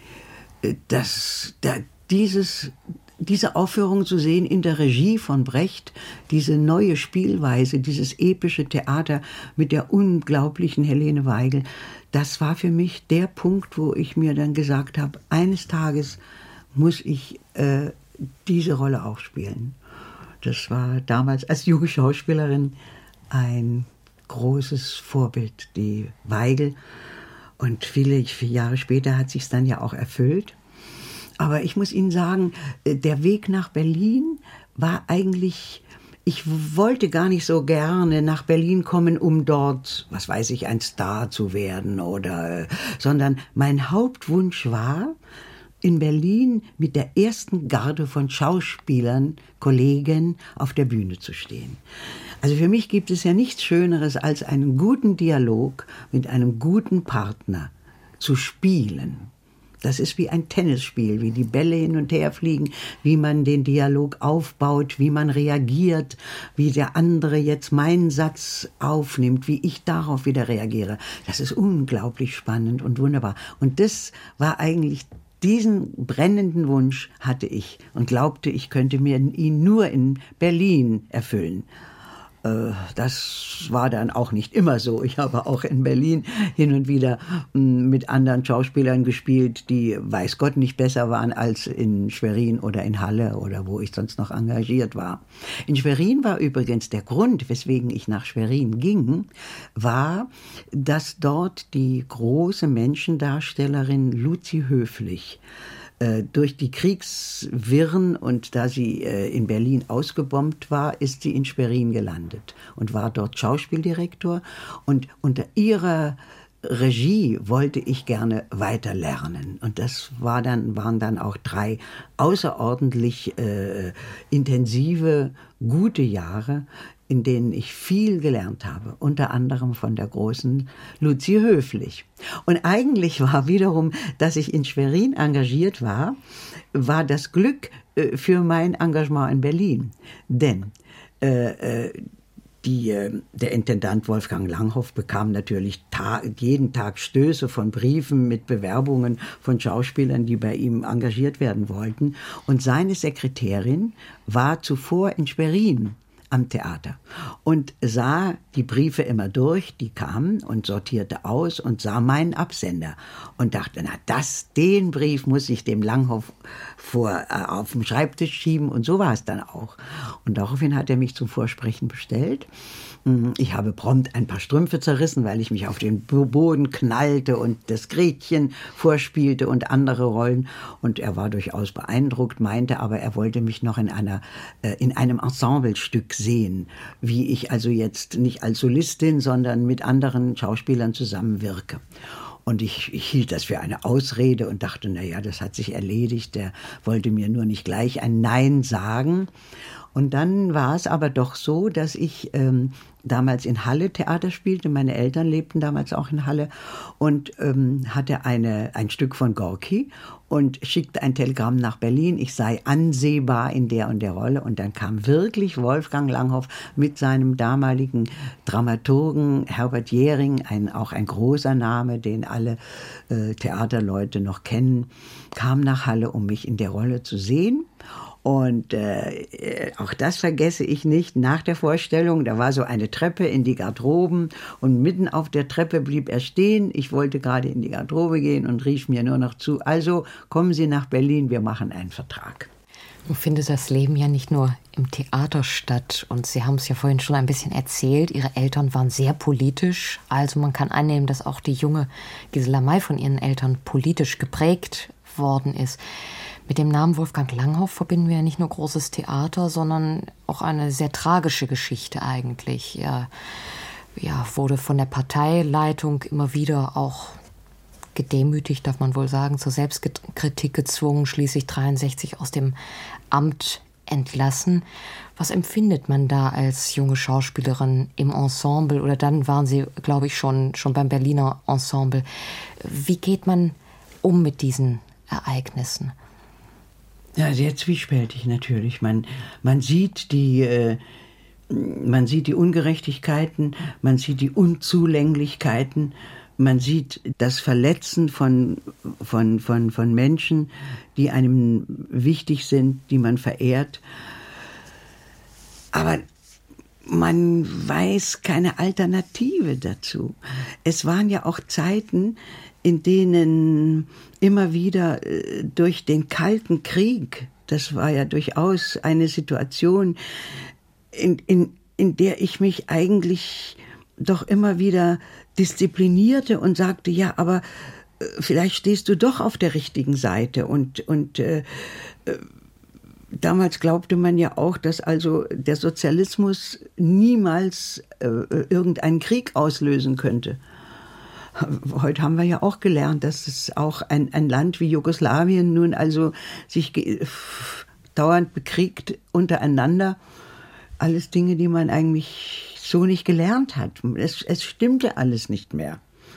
Das, da, dieses, diese Aufführung zu sehen in der Regie von Brecht, diese neue Spielweise, dieses epische Theater mit der unglaublichen Helene Weigel, das war für mich der Punkt, wo ich mir dann gesagt habe, eines Tages muss ich äh, diese Rolle auch spielen. Das war damals als junge Schauspielerin ein großes Vorbild, die Weigel. Und viele, viele Jahre später hat sich es dann ja auch erfüllt. Aber ich muss Ihnen sagen, der Weg nach Berlin war eigentlich... Ich wollte gar nicht so gerne nach Berlin kommen, um dort, was weiß ich, ein Star zu werden, oder, sondern mein Hauptwunsch war, in Berlin mit der ersten Garde von Schauspielern, Kollegen auf der Bühne zu stehen. Also für mich gibt es ja nichts Schöneres, als einen guten Dialog mit einem guten Partner zu spielen. Das ist wie ein Tennisspiel, wie die Bälle hin und her fliegen, wie man den Dialog aufbaut, wie man reagiert, wie der andere jetzt meinen Satz aufnimmt, wie ich darauf wieder reagiere. Das ist unglaublich spannend und wunderbar. Und das war eigentlich, diesen brennenden Wunsch hatte ich und glaubte, ich könnte mir ihn nur in Berlin erfüllen. Das war dann auch nicht immer so. Ich habe auch in Berlin hin und wieder mit anderen Schauspielern gespielt, die weiß Gott nicht besser waren als in Schwerin oder in Halle oder wo ich sonst noch engagiert war. In Schwerin war übrigens der Grund, weswegen ich nach Schwerin ging, war, dass dort die große Menschendarstellerin Luzi Höflich durch die Kriegswirren und da sie in Berlin ausgebombt war, ist sie in Schwerin gelandet und war dort Schauspieldirektor. Und unter ihrer Regie wollte ich gerne weiter lernen. Und das war dann, waren dann auch drei außerordentlich äh, intensive, gute Jahre, in denen ich viel gelernt habe, unter anderem von der großen Luzi Höflich. Und eigentlich war wiederum, dass ich in Schwerin engagiert war, war das Glück äh, für mein Engagement in Berlin. Denn äh, äh, die, äh, der Intendant Wolfgang Langhoff bekam natürlich ta- jeden Tag Stöße von Briefen mit Bewerbungen von Schauspielern, die bei ihm engagiert werden wollten. Und seine Sekretärin war zuvor in Schwerin am Theater und sah die Briefe immer durch, die kamen, und sortierte aus und sah meinen Absender und dachte, na das, den Brief muss ich dem Langhoff vor, äh, auf dem Schreibtisch schieben, und so war es dann auch. Und daraufhin hat er mich zum Vorsprechen bestellt. Ich habe prompt ein paar Strümpfe zerrissen, weil ich mich auf den Boden knallte und das Gretchen vorspielte und andere Rollen. Und er war durchaus beeindruckt, meinte aber, er wollte mich noch in einer, äh, in einem Ensemblestück sehen, wie ich also jetzt nicht als Solistin, sondern mit anderen Schauspielern zusammenwirke. Und ich, ich hielt das für eine Ausrede und dachte, na ja, das hat sich erledigt. Der wollte mir nur nicht gleich ein Nein sagen. Und dann war es aber doch so, dass ich ähm, damals in Halle Theater spielte. Meine Eltern lebten damals auch in Halle und ähm, hatte eine, ein Stück von Gorki und schickte ein Telegramm nach Berlin. Ich sei ansehbar in der und der Rolle. Und dann kam wirklich Wolfgang Langhoff mit seinem damaligen Dramaturgen Herbert Jähring, ein, auch ein großer Name, den alle äh, Theaterleute noch kennen, kam nach Halle, um mich in der Rolle zu sehen. Und äh, auch das vergesse ich nicht. Nach der Vorstellung, da war so eine Treppe in die Garderoben und mitten auf der Treppe blieb er stehen. Ich wollte gerade in die Garderobe gehen und rief mir nur noch zu, also kommen Sie nach Berlin, wir machen einen Vertrag. Nun findet das Leben ja nicht nur im Theater statt. Und Sie haben es ja vorhin schon ein bisschen erzählt, Ihre Eltern waren sehr politisch. Also man kann annehmen, dass auch die junge Gisela May von ihren Eltern politisch geprägt worden ist. Mit dem Namen Wolfgang Langhoff verbinden wir ja nicht nur großes Theater, sondern auch eine sehr tragische Geschichte eigentlich. Er ja, wurde von der Parteileitung immer wieder auch gedemütigt, darf man wohl sagen, zur Selbstkritik gezwungen, schließlich dreiundsechzig aus dem Amt entlassen. Was empfindet man da als junge Schauspielerin im Ensemble? Oder dann waren Sie, glaube ich, schon, schon beim Berliner Ensemble. Wie geht man um mit diesen Ereignissen? Ja, sehr zwiespältig natürlich. Man, man sieht die... Äh Man sieht die Ungerechtigkeiten, man sieht die Unzulänglichkeiten, man sieht das Verletzen von, von, von, von Menschen, die einem wichtig sind, die man verehrt. Aber man weiß keine Alternative dazu. Es waren ja auch Zeiten, in denen immer wieder durch den Kalten Krieg, das war ja durchaus eine Situation, In, in, in der ich mich eigentlich doch immer wieder disziplinierte und sagte, ja, aber äh, vielleicht stehst du doch auf der richtigen Seite. Und, und äh, äh, damals glaubte man ja auch, dass also der Sozialismus niemals äh, irgendeinen Krieg auslösen könnte. Heute haben wir ja auch gelernt, dass es auch ein, ein Land wie Jugoslawien nun also sich ge- dauernd bekriegt untereinander. Alles Dinge, die man eigentlich so nicht gelernt hat. Es, es stimmte alles nicht mehr.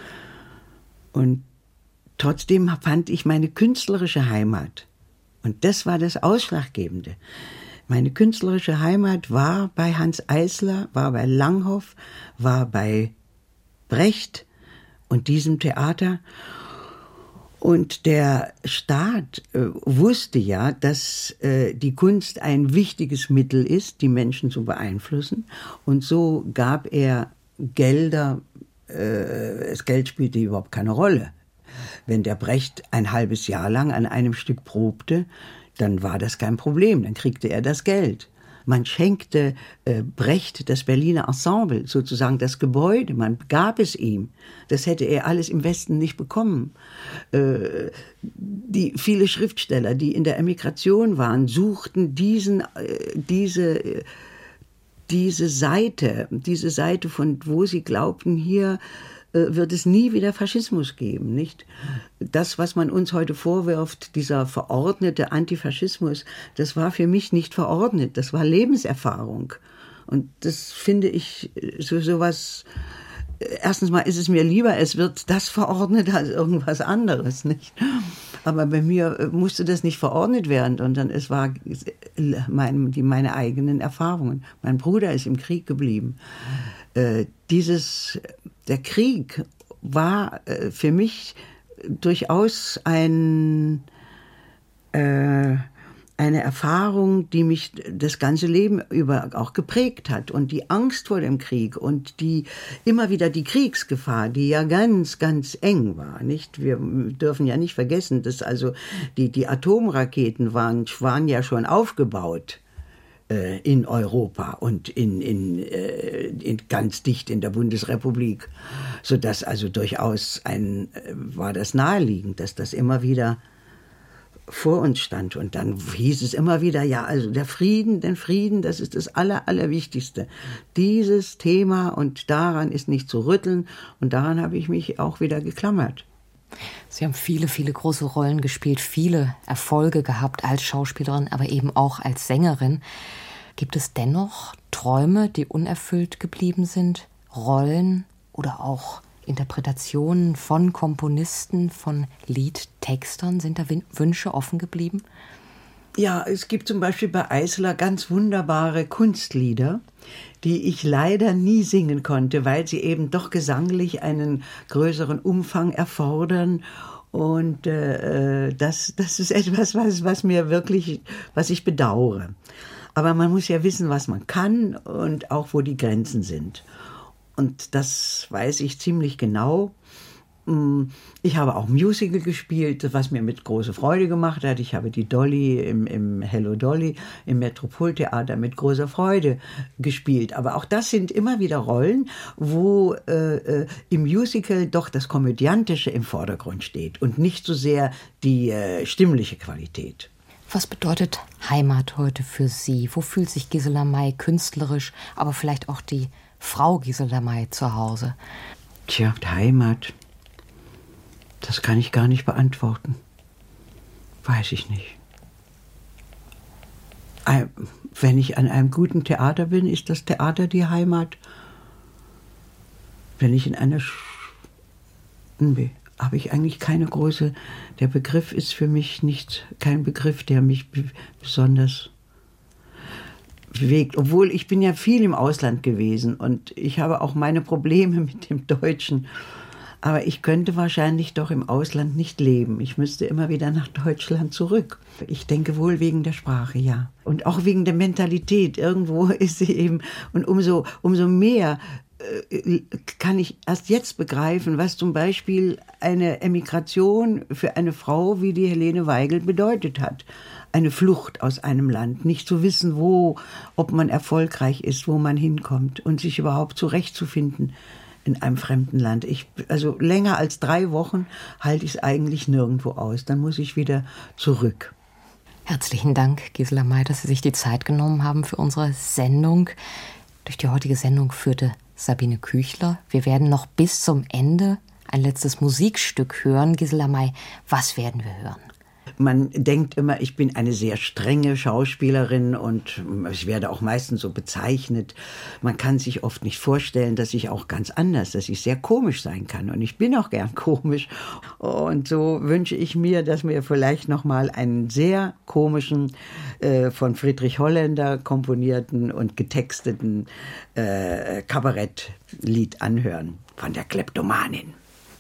Und trotzdem fand ich meine künstlerische Heimat. Und das war das Ausschlaggebende. Meine künstlerische Heimat war bei Hanns Eisler, war bei Langhoff, war bei Brecht und diesem Theater. Und der Staat äh, wusste ja, dass äh, die Kunst ein wichtiges Mittel ist, die Menschen zu beeinflussen. Und so gab er Gelder, äh, das Geld spielte überhaupt keine Rolle. Wenn der Brecht ein halbes Jahr lang an einem Stück probte, dann war das kein Problem, dann kriegte er das Geld. Man schenkte äh, Brecht das Berliner Ensemble, sozusagen das Gebäude, man gab es ihm. Das hätte er alles im Westen nicht bekommen. Äh, die, viele Schriftsteller, die in der Emigration waren, suchten diesen, äh, diese, äh, diese Seite, diese Seite, von wo sie glaubten, hier wird es nie wieder Faschismus geben, nicht? Das, was man uns heute vorwirft, dieser verordnete Antifaschismus, das war für mich nicht verordnet, das war Lebenserfahrung. Und das finde ich so sowas. Erstens mal ist es mir lieber, es wird das verordnet als irgendwas anderes, nicht? Aber bei mir musste das nicht verordnet werden, sondern es war mein, die, meine eigenen Erfahrungen. Mein Bruder ist im Krieg geblieben. Äh, dieses, der Krieg war äh, für mich durchaus ein, äh, eine Erfahrung, die mich das ganze Leben über auch geprägt hat. Und die Angst vor dem Krieg und die immer wieder die Kriegsgefahr, die ja ganz, ganz eng war, nicht? Wir dürfen ja nicht vergessen, dass also die, die Atomraketen waren, waren ja schon aufgebaut in Europa und in, in, in ganz dicht in der Bundesrepublik, sodass also durchaus ein, war das naheliegend, dass das immer wieder vor uns stand. Und dann hieß es immer wieder, ja, also der Frieden, den Frieden, das ist das Aller, Allerwichtigste. Dieses Thema und daran ist nicht zu rütteln und daran habe ich mich auch wieder geklammert. Sie haben viele, viele große Rollen gespielt, viele Erfolge gehabt als Schauspielerin, aber eben auch als Sängerin. Gibt es dennoch Träume, die unerfüllt geblieben sind? Rollen oder auch Interpretationen von Komponisten, von Liedtextern? Sind da Wünsche offen geblieben? Ja, es gibt zum Beispiel bei Eisler ganz wunderbare Kunstlieder, die ich leider nie singen konnte, weil sie eben doch gesanglich einen größeren Umfang erfordern. Und äh, das, das ist etwas, was, was mir wirklich, was ich bedauere. Aber man muss ja wissen, was man kann und auch, wo die Grenzen sind. Und das weiß ich ziemlich genau. Ich habe auch Musical gespielt, was mir mit großer Freude gemacht hat. Ich habe die Dolly im, im Hello Dolly im Metropoltheater mit großer Freude gespielt. Aber auch das sind immer wieder Rollen, wo äh, im Musical doch das Komödiantische im Vordergrund steht und nicht so sehr die äh, stimmliche Qualität. Was bedeutet Heimat heute für Sie? Wo fühlt sich Gisela May künstlerisch, aber vielleicht auch die Frau Gisela May zu Hause? Tja, Heimat, das kann ich gar nicht beantworten. Weiß ich nicht. Wenn ich an einem guten Theater bin, ist das Theater die Heimat. Wenn ich in einer Sch nee, habe ich eigentlich keine große. Der Begriff ist für mich nicht kein Begriff, der mich b- besonders bewegt. Obwohl ich bin ja viel im Ausland gewesen und ich habe auch meine Probleme mit dem Deutschen. Aber ich könnte wahrscheinlich doch im Ausland nicht leben. Ich müsste immer wieder nach Deutschland zurück. Ich denke wohl wegen der Sprache, ja. Und auch wegen der Mentalität. Irgendwo ist sie eben. Und umso, umso mehr äh, kann ich erst jetzt begreifen, was zum Beispiel eine Emigration für eine Frau wie die Helene Weigel bedeutet hat. Eine Flucht aus einem Land, nicht zu wissen, wo, ob man erfolgreich ist, wo man hinkommt und sich überhaupt zurechtzufinden in einem fremden Land. Ich, also länger als drei Wochen halte ich es eigentlich nirgendwo aus. Dann muss ich wieder zurück. Herzlichen Dank, Gisela May, dass Sie sich die Zeit genommen haben für unsere Sendung. Durch die heutige Sendung führte Sabine Küchler. Wir werden noch bis zum Ende ein letztes Musikstück hören. Gisela May, was werden wir hören? Man denkt immer, ich bin eine sehr strenge Schauspielerin und ich werde auch meistens so bezeichnet. Man kann sich oft nicht vorstellen, dass ich auch ganz anders, dass ich sehr komisch sein kann. Und ich bin auch gern komisch. Und so wünsche ich mir, dass wir vielleicht noch mal einen sehr komischen, äh, von Friedrich Holländer komponierten und getexteten äh, Kabarettlied anhören von der Kleptomanin.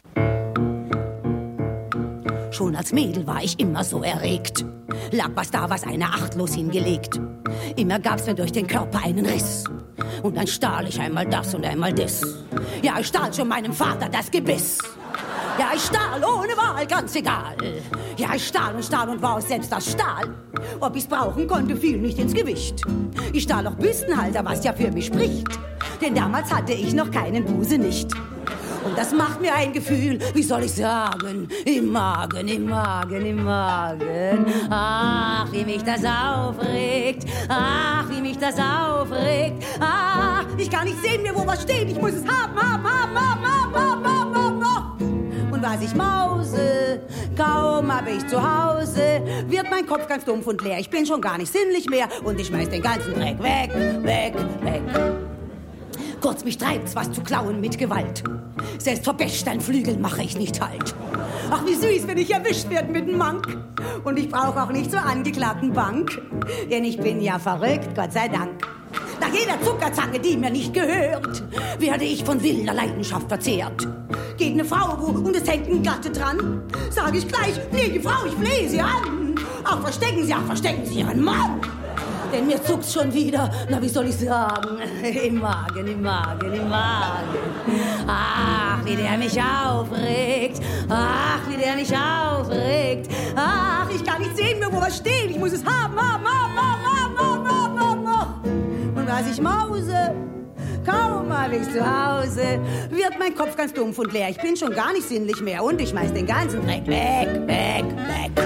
Schon als Mädel war ich immer so erregt. Lag was da, was einer achtlos hingelegt. Immer gab's mir durch den Körper einen Riss. Und dann stahl ich einmal das und einmal das. Ja, ich stahl schon meinem Vater das Gebiss. Ja, ich stahl ohne Wahl, ganz egal. Ja, ich stahl und stahl und war aus selbst das Stahl. Ob ich's brauchen konnte, fiel nicht ins Gewicht. Ich stahl auch Büstenhalter, was ja für mich spricht. Denn damals hatte ich noch keinen Busen nicht. Und das macht mir ein Gefühl, wie soll ich sagen, im Magen, im Magen, im Magen. Ach, wie mich das aufregt, ach, wie mich das aufregt. Ach, ich kann nicht sehen mehr, wo was steht, ich muss es haben, haben, haben, haben, haben, haben, haben, haben, haben. Und was ich mause, kaum hab ich zu Hause, wird mein Kopf ganz dumpf und leer. Ich bin schon gar nicht sinnlich mehr und ich schmeiß den ganzen Dreck weg, weg, weg. Kurz, mich treibt's, was zu klauen mit Gewalt. Selbst vor Bechsteinflügeln mache ich nicht halt. Ach, wie süß, wenn ich erwischt werde mit nem Mank. Und ich brauche auch nicht zur angeklagten Bank. Denn ich bin ja verrückt, Gott sei Dank. Nach jeder Zuckerzange, die mir nicht gehört, werde ich von wilder Leidenschaft verzehrt. Geht ne Frau wo und es hängt ein Gatte dran, sag ich gleich, nee, die Frau, ich flehe sie an. Ach, verstecken Sie, ach, verstecken Sie Ihren Mann. Denn mir zuckt's schon wieder, na wie soll ich sagen, im Magen, im Magen, im Magen. Ach, wie der mich aufregt, ach, wie der mich aufregt. Ach, ich kann nicht sehen mehr, wo was steht, ich muss es haben, haben, haben, haben, haben, haben, haben, haben. Und was ich mause, kaum hab ich's zu Hause, wird mein Kopf ganz dumpf und leer. Ich bin schon gar nicht sinnlich mehr und ich schmeiß den ganzen Dreck weg, weg, weg.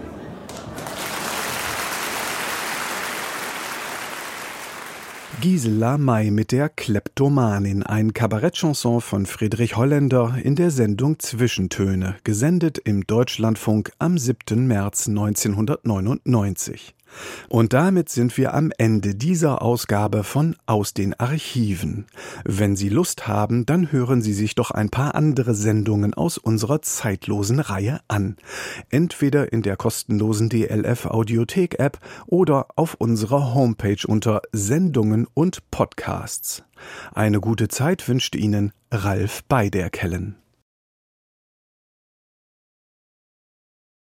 Gisela May mit der Kleptomanin, ein Kabarettchanson von Friedrich Holländer in der Sendung Zwischentöne, gesendet im Deutschlandfunk am siebten März neunzehnhundertneunundneunzig. Und damit sind wir am Ende dieser Ausgabe von Aus den Archiven. Wenn Sie Lust haben, dann hören Sie sich doch ein paar andere Sendungen aus unserer zeitlosen Reihe an. Entweder in der kostenlosen D L F Audiothek App oder auf unserer Homepage unter Sendungen und Podcasts. Eine gute Zeit wünscht Ihnen Ralf Beiderkellen.